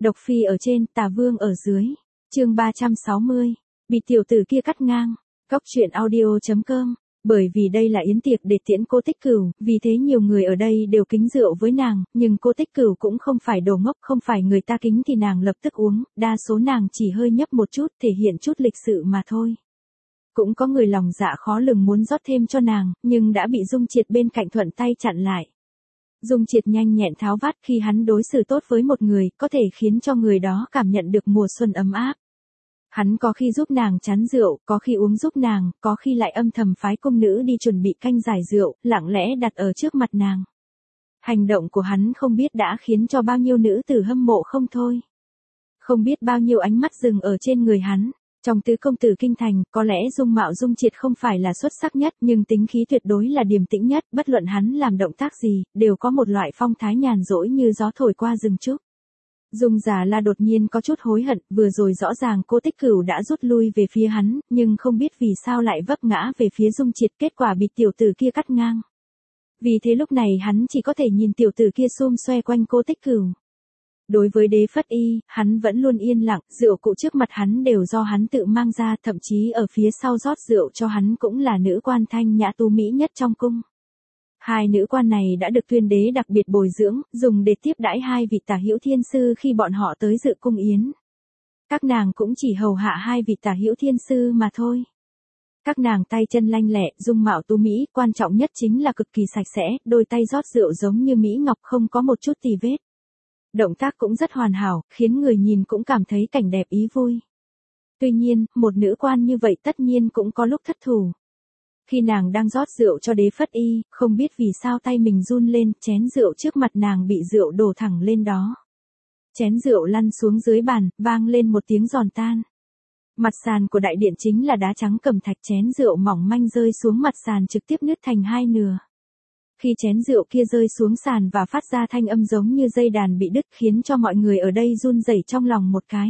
Độc phi ở trên, tà vương ở dưới. Chương 360. Bị tiểu tử kia cắt ngang. Cóc truyện audio.com. Bởi vì đây là yến tiệc để tiễn cô Tích Cửu, vì thế nhiều người ở đây đều kính rượu với nàng, nhưng cô Tích Cửu cũng không phải đồ ngốc, không phải người ta kính thì nàng lập tức uống, đa số nàng chỉ hơi nhấp một chút, thể hiện chút lịch sự mà thôi. Cũng có người lòng dạ khó lường muốn rót thêm cho nàng, nhưng đã bị Dung Triệt bên cạnh thuận tay chặn lại. Dung Triệt nhanh nhẹn tháo vát, khi hắn đối xử tốt với một người, có thể khiến cho người đó cảm nhận được mùa xuân ấm áp. Hắn có khi giúp nàng chắn rượu, có khi uống giúp nàng, có khi lại âm thầm phái cung nữ đi chuẩn bị canh giải rượu, lặng lẽ đặt ở trước mặt nàng. Hành động của hắn không biết đã khiến cho bao nhiêu nữ tử hâm mộ không thôi. Không biết bao nhiêu ánh mắt dừng ở trên người hắn. Trong tứ công tử kinh thành, có lẽ dung mạo Dung Triệt không phải là xuất sắc nhất, nhưng tính khí tuyệt đối là điềm tĩnh nhất, bất luận hắn làm động tác gì, đều có một loại phong thái nhàn rỗi như gió thổi qua rừng trúc. Dung Giả La đột nhiên có chút hối hận, vừa rồi rõ ràng cô Tích Cửu đã rút lui về phía hắn, nhưng không biết vì sao lại vấp ngã về phía Dung Triệt, kết quả bị tiểu tử kia cắt ngang. Vì thế lúc này hắn chỉ có thể nhìn tiểu tử kia xum xoe quanh cô Tích Cửu. Đối với Đế Phất Y, hắn vẫn luôn yên lặng, rượu cụ trước mặt hắn đều do hắn tự mang ra, thậm chí ở phía sau rót rượu cho hắn cũng là nữ quan thanh nhã tú mỹ nhất trong cung. Hai nữ quan này đã được tuyên đế đặc biệt bồi dưỡng, dùng để tiếp đãi hai vị tả hữu thiên sư khi bọn họ tới dự cung yến. Các nàng cũng chỉ hầu hạ hai vị tả hữu thiên sư mà thôi. Các nàng tay chân lanh lẹ, dung mạo tú mỹ, quan trọng nhất chính là cực kỳ sạch sẽ, đôi tay rót rượu giống như mỹ ngọc không có một chút tì vết. Động tác cũng rất hoàn hảo, khiến người nhìn cũng cảm thấy cảnh đẹp ý vui. Tuy nhiên, một nữ quan như vậy tất nhiên cũng có lúc thất thủ. Khi nàng đang rót rượu cho Đế Phất Y, không biết vì sao tay mình run lên, chén rượu trước mặt nàng bị rượu đổ thẳng lên đó. Chén rượu lăn xuống dưới bàn, vang lên một tiếng giòn tan. Mặt sàn của đại điện chính là đá trắng cẩm thạch, chén rượu mỏng manh rơi xuống mặt sàn trực tiếp nứt thành hai nửa. Khi chén rượu kia rơi xuống sàn và phát ra thanh âm giống như dây đàn bị đứt, khiến cho mọi người ở đây run rẩy trong lòng một cái.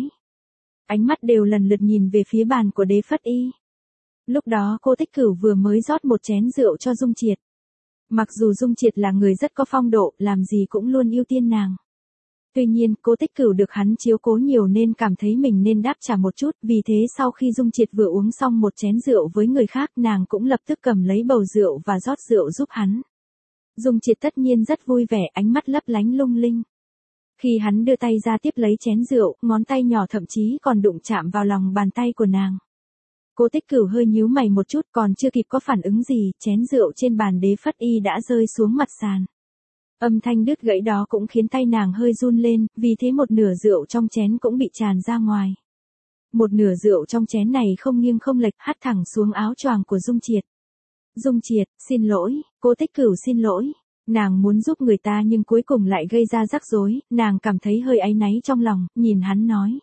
Ánh mắt đều lần lượt nhìn về phía bàn của Đế Phất Y. Lúc đó cô Tích Cửu vừa mới rót một chén rượu cho Dung Triệt. Mặc dù Dung Triệt là người rất có phong độ, làm gì cũng luôn ưu tiên nàng. Tuy nhiên, cô Tích Cửu được hắn chiếu cố nhiều nên cảm thấy mình nên đáp trả một chút, vì thế sau khi Dung Triệt vừa uống xong một chén rượu với người khác, nàng cũng lập tức cầm lấy bầu rượu và rót rượu giúp hắn. Dung Triệt tất nhiên rất vui vẻ, ánh mắt lấp lánh lung linh. Khi hắn đưa tay ra tiếp lấy chén rượu, ngón tay nhỏ thậm chí còn đụng chạm vào lòng bàn tay của nàng. Cô Tích Cửu hơi nhíu mày một chút, còn chưa kịp có phản ứng gì, chén rượu trên bàn Đế Phất Y đã rơi xuống mặt sàn. Âm thanh đứt gãy đó cũng khiến tay nàng hơi run lên, vì thế một nửa rượu trong chén cũng bị tràn ra ngoài. Một nửa rượu trong chén này không nghiêng không lệch, hắt thẳng xuống áo choàng của Dung Triệt. Dung Triệt, xin lỗi, cô Tích Cửu xin lỗi. Nàng muốn giúp người ta nhưng cuối cùng lại gây ra rắc rối, nàng cảm thấy hơi áy náy trong lòng, nhìn hắn nói.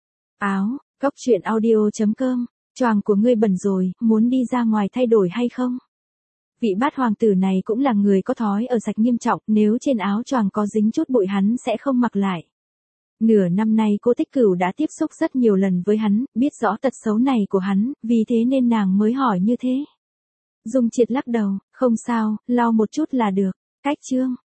Áo, cóc truyện audio.com. Choàng của ngươi bẩn rồi, muốn đi ra ngoài thay đổi hay không? Vị bát hoàng tử này cũng là người có thói ở sạch nghiêm trọng, nếu trên áo choàng có dính chút bụi hắn sẽ không mặc lại. Nửa năm nay cô Tích Cửu đã tiếp xúc rất nhiều lần với hắn, biết rõ tật xấu này của hắn, vì thế nên nàng mới hỏi như thế. Dung Triệt lắc đầu, không sao, lau một chút là được. Cách chương.